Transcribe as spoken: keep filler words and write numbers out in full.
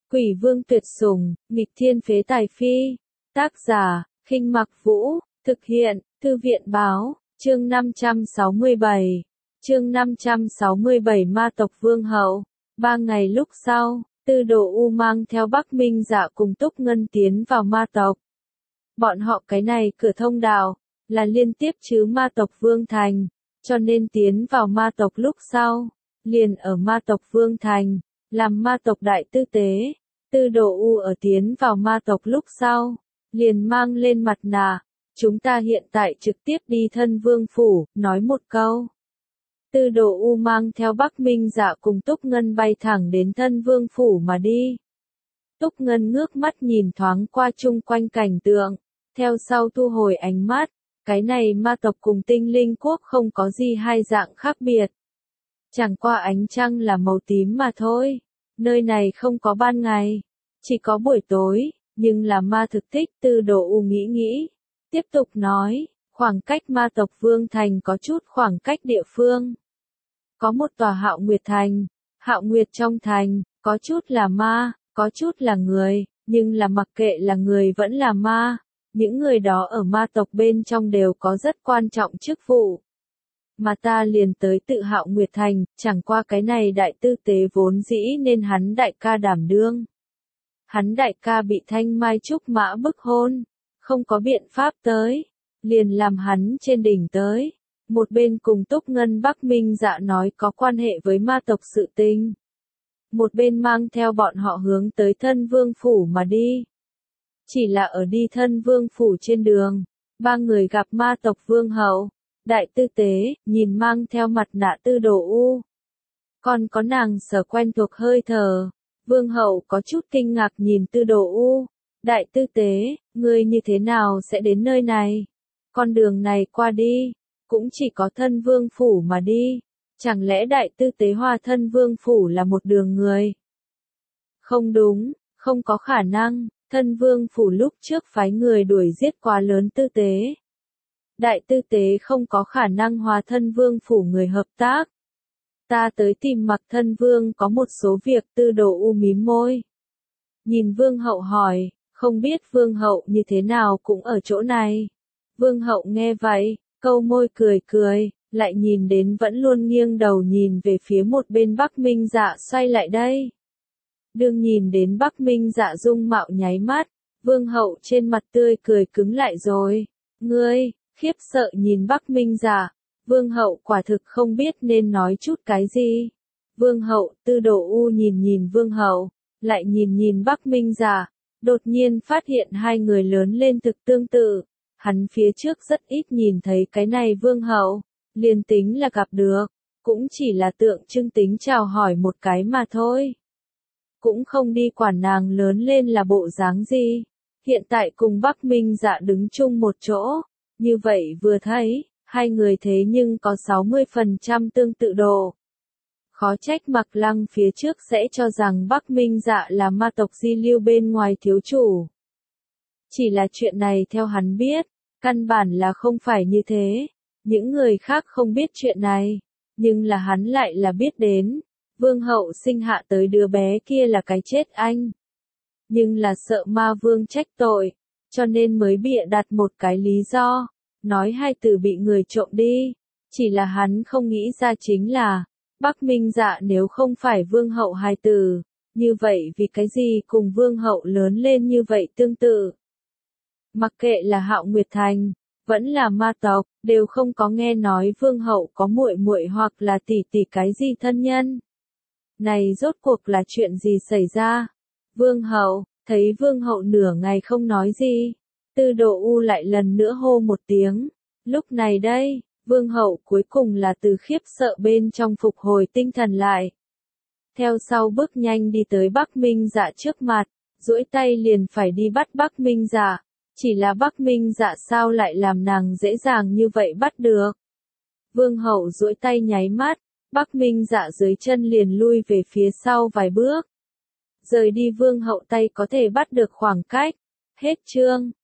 Quỷ vương tuyệt sủng, nghịch thiên phế tài phi. Tác giả, Khinh Mặc Vũ, thực hiện, Thư viện báo, chương năm trăm sáu mươi bảy. Chương năm trăm sáu mươi bảy Ma tộc vương hậu. Ba ngày lúc sau, Tư Đồ U mang theo Bắc Minh Dạ cùng Túc Ngân tiến vào ma tộc. Bọn họ cái này cửa thông đạo, là liên tiếp chứ ma tộc Vương Thành, cho nên tiến vào ma tộc lúc sau, liền ở ma tộc Vương Thành, làm ma tộc đại tư tế. Tư Đồ U ở tiến vào ma tộc lúc sau, liền mang lên mặt nạ, chúng ta hiện tại trực tiếp đi thân vương phủ, nói một câu. Tư Đồ U mang theo Bắc Minh Dạ cùng Túc Ngân bay thẳng đến thân vương phủ mà đi. Túc Ngân ngước mắt nhìn thoáng qua chung quanh cảnh tượng, theo sau thu hồi ánh mắt, cái này ma tộc cùng tinh linh quốc không có gì hai dạng khác biệt. Chẳng qua ánh trăng là màu tím mà thôi, nơi này không có ban ngày, chỉ có buổi tối, nhưng là ma thực thích. Tư Đồ U nghĩ nghĩ, tiếp tục nói, khoảng cách ma tộc Vương Thành có chút khoảng cách địa phương. Có một tòa Hạo Nguyệt Thành, Hạo Nguyệt trong thành, có chút là ma, có chút là người, nhưng là mặc kệ là người vẫn là ma, những người đó ở ma tộc bên trong đều có rất quan trọng chức vụ. Mà ta liền tới tự Hạo Nguyệt Thành, chẳng qua cái này đại tư tế vốn dĩ nên hắn đại ca đảm đương. Hắn đại ca bị Thanh Mai Trúc Mã bức hôn, không có biện pháp tới, liền làm hắn trên đỉnh tới. Một bên cùng Túc Ngân Bắc Minh Dạ nói có quan hệ với ma tộc sự tình. Một bên mang theo bọn họ hướng tới thân vương phủ mà đi. Chỉ là ở đi thân vương phủ trên đường, ba người gặp ma tộc vương hậu, đại tư tế, nhìn mang theo mặt nạ Tư Đồ U. Còn có nàng sở quen thuộc hơi thở, vương hậu có chút kinh ngạc nhìn Tư Đồ U. Đại tư tế, ngươi như thế nào sẽ đến nơi này? Con đường này qua đi, cũng chỉ có thân vương phủ mà đi. Chẳng lẽ đại tư tế hòa thân vương phủ là một đường người? Không đúng, không có khả năng, thân vương phủ lúc trước phái người đuổi giết quá lớn tư tế. Đại tư tế không có khả năng hòa thân vương phủ người hợp tác. Ta tới tìm Mặc thân vương có một số việc. Tư Đồ U mím môi. Nhìn vương hậu hỏi, không biết vương hậu như thế nào cũng ở chỗ này. Vương hậu nghe vậy, câu môi cười cười, lại nhìn đến vẫn luôn nghiêng đầu nhìn về phía một bên Bắc Minh Dạ xoay lại đây. Đương nhìn đến Bắc Minh Dạ dung mạo nháy mắt, vương hậu trên mặt tươi cười cứng lại rồi. Ngươi, khiếp sợ nhìn Bắc Minh Dạ, vương hậu quả thực không biết nên nói chút cái gì. Vương hậu, Tư Đồ U nhìn nhìn vương hậu, lại nhìn nhìn Bắc Minh Dạ, đột nhiên phát hiện hai người lớn lên thực tương tự. Hắn phía trước rất ít nhìn thấy cái này vương hậu, liền tính là gặp được, cũng chỉ là tượng trưng tính chào hỏi một cái mà thôi. Cũng không đi quản nàng lớn lên là bộ dáng gì. Hiện tại cùng Bắc Minh Dạ đứng chung một chỗ, như vậy vừa thấy, hai người thế nhưng có sáu mươi phần trăm tương tự độ. Khó trách Mặc Lăng phía trước sẽ cho rằng Bắc Minh Dạ là ma tộc di lưu bên ngoài thiếu chủ. Chỉ là chuyện này theo hắn biết, căn bản là không phải như thế. Những người khác không biết chuyện này, nhưng là hắn lại là biết đến. Vương hậu sinh hạ tới đứa bé kia là cái chết anh. Nhưng là sợ ma vương trách tội, cho nên mới bịa đặt một cái lý do, nói hai từ bị người trộm đi. Chỉ là hắn không nghĩ ra chính là, Bắc Minh Dạ nếu không phải vương hậu hài tử, như vậy vì cái gì cùng vương hậu lớn lên như vậy tương tự. Mặc kệ là Hạo Nguyệt Thành, vẫn là ma tộc, đều không có nghe nói vương hậu có muội muội hoặc là tỷ tỷ cái gì thân nhân. Này rốt cuộc là chuyện gì xảy ra? Vương hậu, thấy vương hậu nửa ngày không nói gì, Tư Đồ U lại lần nữa hô một tiếng. Lúc này đây, vương hậu cuối cùng là từ khiếp sợ bên trong phục hồi tinh thần lại. Theo sau bước nhanh đi tới Bắc Minh Dạ trước mặt, duỗi tay liền phải đi bắt Bắc Minh Dạ. Chỉ là Bắc Minh Dạ sao lại làm nàng dễ dàng như vậy bắt được. Vương hậu duỗi tay nháy mắt, Bắc Minh Dạ dưới chân liền lui về phía sau vài bước. Rời đi vương hậu tay có thể bắt được khoảng cách. Hết chương.